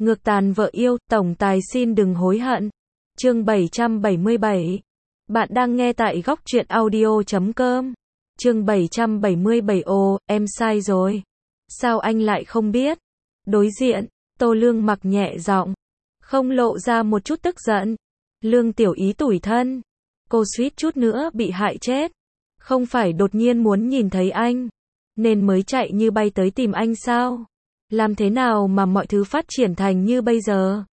Ngược tàn vợ yêu, tổng tài xin đừng hối hận. Chương 777. Bạn đang nghe tại góc truyện audio.com. Chương 777. Ồ, em sai rồi. Sao anh lại không biết? Đối diện, Tô Lương Mặc nhẹ giọng, không lộ ra một chút tức giận. Lương Tiểu Ý tủi thân. Cô suýt chút nữa bị hại chết. Không phải đột nhiên muốn nhìn thấy anh, nên mới chạy như bay tới tìm anh sao? Làm thế nào mà mọi thứ phát triển thành như bây giờ?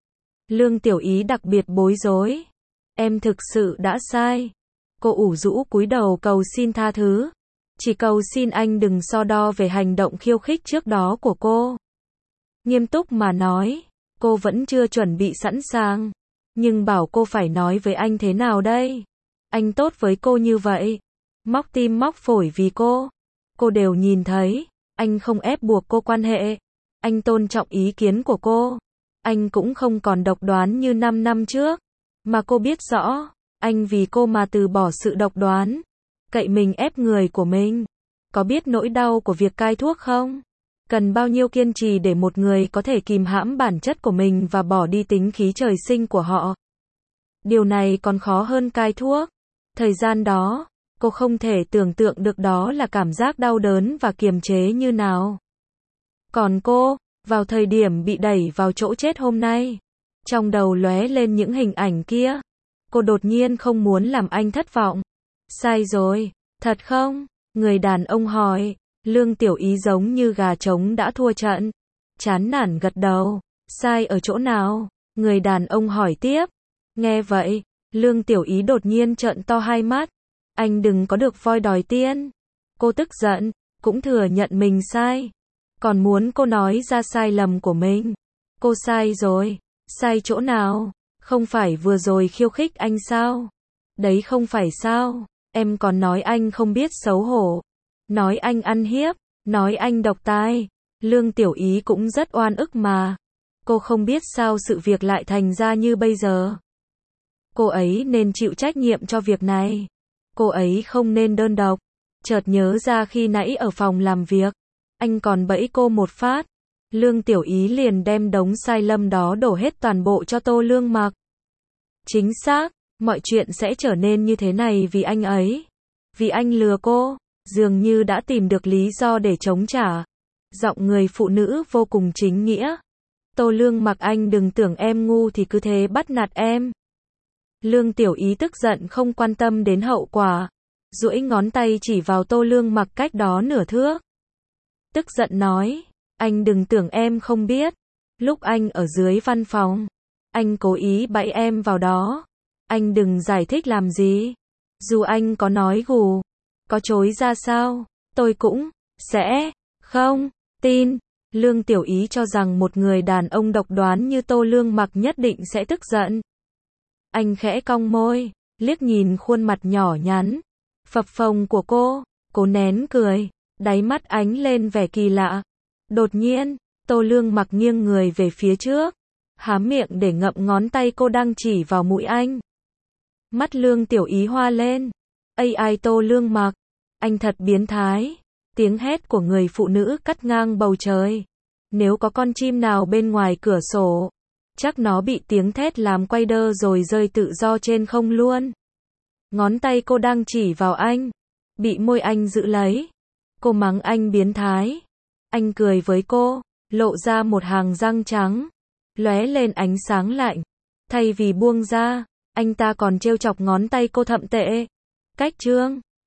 Lương Tiểu Ý đặc biệt bối rối. Em thực sự đã sai. Cô ủ rũ cúi đầu cầu xin tha thứ. Chỉ cầu xin anh đừng so đo về hành động khiêu khích trước đó của cô. Nghiêm túc mà nói, cô vẫn chưa chuẩn bị sẵn sàng. Nhưng bảo cô phải nói với anh thế nào đây? Anh tốt với cô như vậy, móc tim móc phổi vì cô đều nhìn thấy. Anh không ép buộc cô quan hệ. Anh tôn trọng ý kiến của cô. Anh cũng không còn độc đoán như 5 năm trước. Mà cô biết rõ, anh vì cô mà từ bỏ sự độc đoán, cậy mình ép người của mình. Có biết nỗi đau của việc cai thuốc không? Cần bao nhiêu kiên trì để một người có thể kìm hãm bản chất của mình và bỏ đi tính khí trời sinh của họ. Điều này còn khó hơn cai thuốc. Thời gian đó, cô không thể tưởng tượng được đó là cảm giác đau đớn và kiềm chế như nào. Còn cô, vào thời điểm bị đẩy vào chỗ chết hôm nay, trong đầu lóe lên những hình ảnh kia. Cô đột nhiên không muốn làm anh thất vọng. Sai rồi, thật không? Người đàn ông hỏi. Lương Tiểu Ý giống như gà trống đã thua trận. Chán nản gật đầu. Sai ở chỗ nào? Người đàn ông hỏi tiếp. Nghe vậy, Lương Tiểu Ý đột nhiên trợn to hai mắt. Anh đừng có được voi đòi tiên. Cô tức giận, cũng thừa nhận mình sai. Còn muốn cô nói ra sai lầm của mình. Cô sai rồi. Sai chỗ nào? Không phải vừa rồi khiêu khích anh sao? Đấy không phải sao? Em còn nói anh không biết xấu hổ. Nói anh ăn hiếp. Nói anh độc tài. Lương Tiểu Ý cũng rất oan ức mà. Cô không biết sao sự việc lại thành ra như bây giờ. Cô ấy nên chịu trách nhiệm cho việc này. Cô ấy không nên đơn độc. Chợt nhớ ra khi nãy ở phòng làm việc, anh còn bẫy cô một phát. Lương Tiểu Ý liền đem đống sai lầm đó đổ hết toàn bộ cho Tô Lương Mặc. Chính xác, mọi chuyện sẽ trở nên như thế này vì anh ấy. Vì anh lừa cô, dường như đã tìm được lý do để chống trả. Giọng người phụ nữ vô cùng chính nghĩa. Tô Lương Mặc, anh đừng tưởng em ngu thì cứ thế bắt nạt em. Lương Tiểu Ý tức giận không quan tâm đến hậu quả. Duỗi ngón tay chỉ vào Tô Lương Mặc cách đó nửa thước. Tức giận nói, anh đừng tưởng em không biết. Lúc anh ở dưới văn phòng, anh cố ý bẫy em vào đó. Anh đừng giải thích làm gì. Dù anh có nói gù, có chối ra sao, tôi cũng sẽ không tin. Lương Tiểu Ý cho rằng một người đàn ông độc đoán như Tô Lương Mặc nhất định sẽ tức giận. Anh khẽ cong môi, liếc nhìn khuôn mặt nhỏ nhắn, phập phồng của cô nén cười, đáy mắt ánh lên vẻ kỳ lạ. Đột nhiên, Tô Lương Mặc nghiêng người về phía trước, há miệng để ngậm ngón tay cô đang chỉ vào mũi anh. Mắt Lương Tiểu Ý hoa lên. Ai Tô Lương Mặc, anh thật biến thái. Tiếng hét của người phụ nữ cắt ngang bầu trời. Nếu có con chim nào bên ngoài cửa sổ, chắc nó bị tiếng thét làm quay đơ rồi rơi tự do trên không luôn. Ngón tay cô đang chỉ vào anh, bị môi anh giữ lấy. Cô mắng anh biến thái. Anh cười với cô, lộ ra một hàng răng trắng, lóe lên ánh sáng lạnh. Thay vì buông ra, anh ta còn trêu chọc ngón tay cô thậm tệ. Cách trương,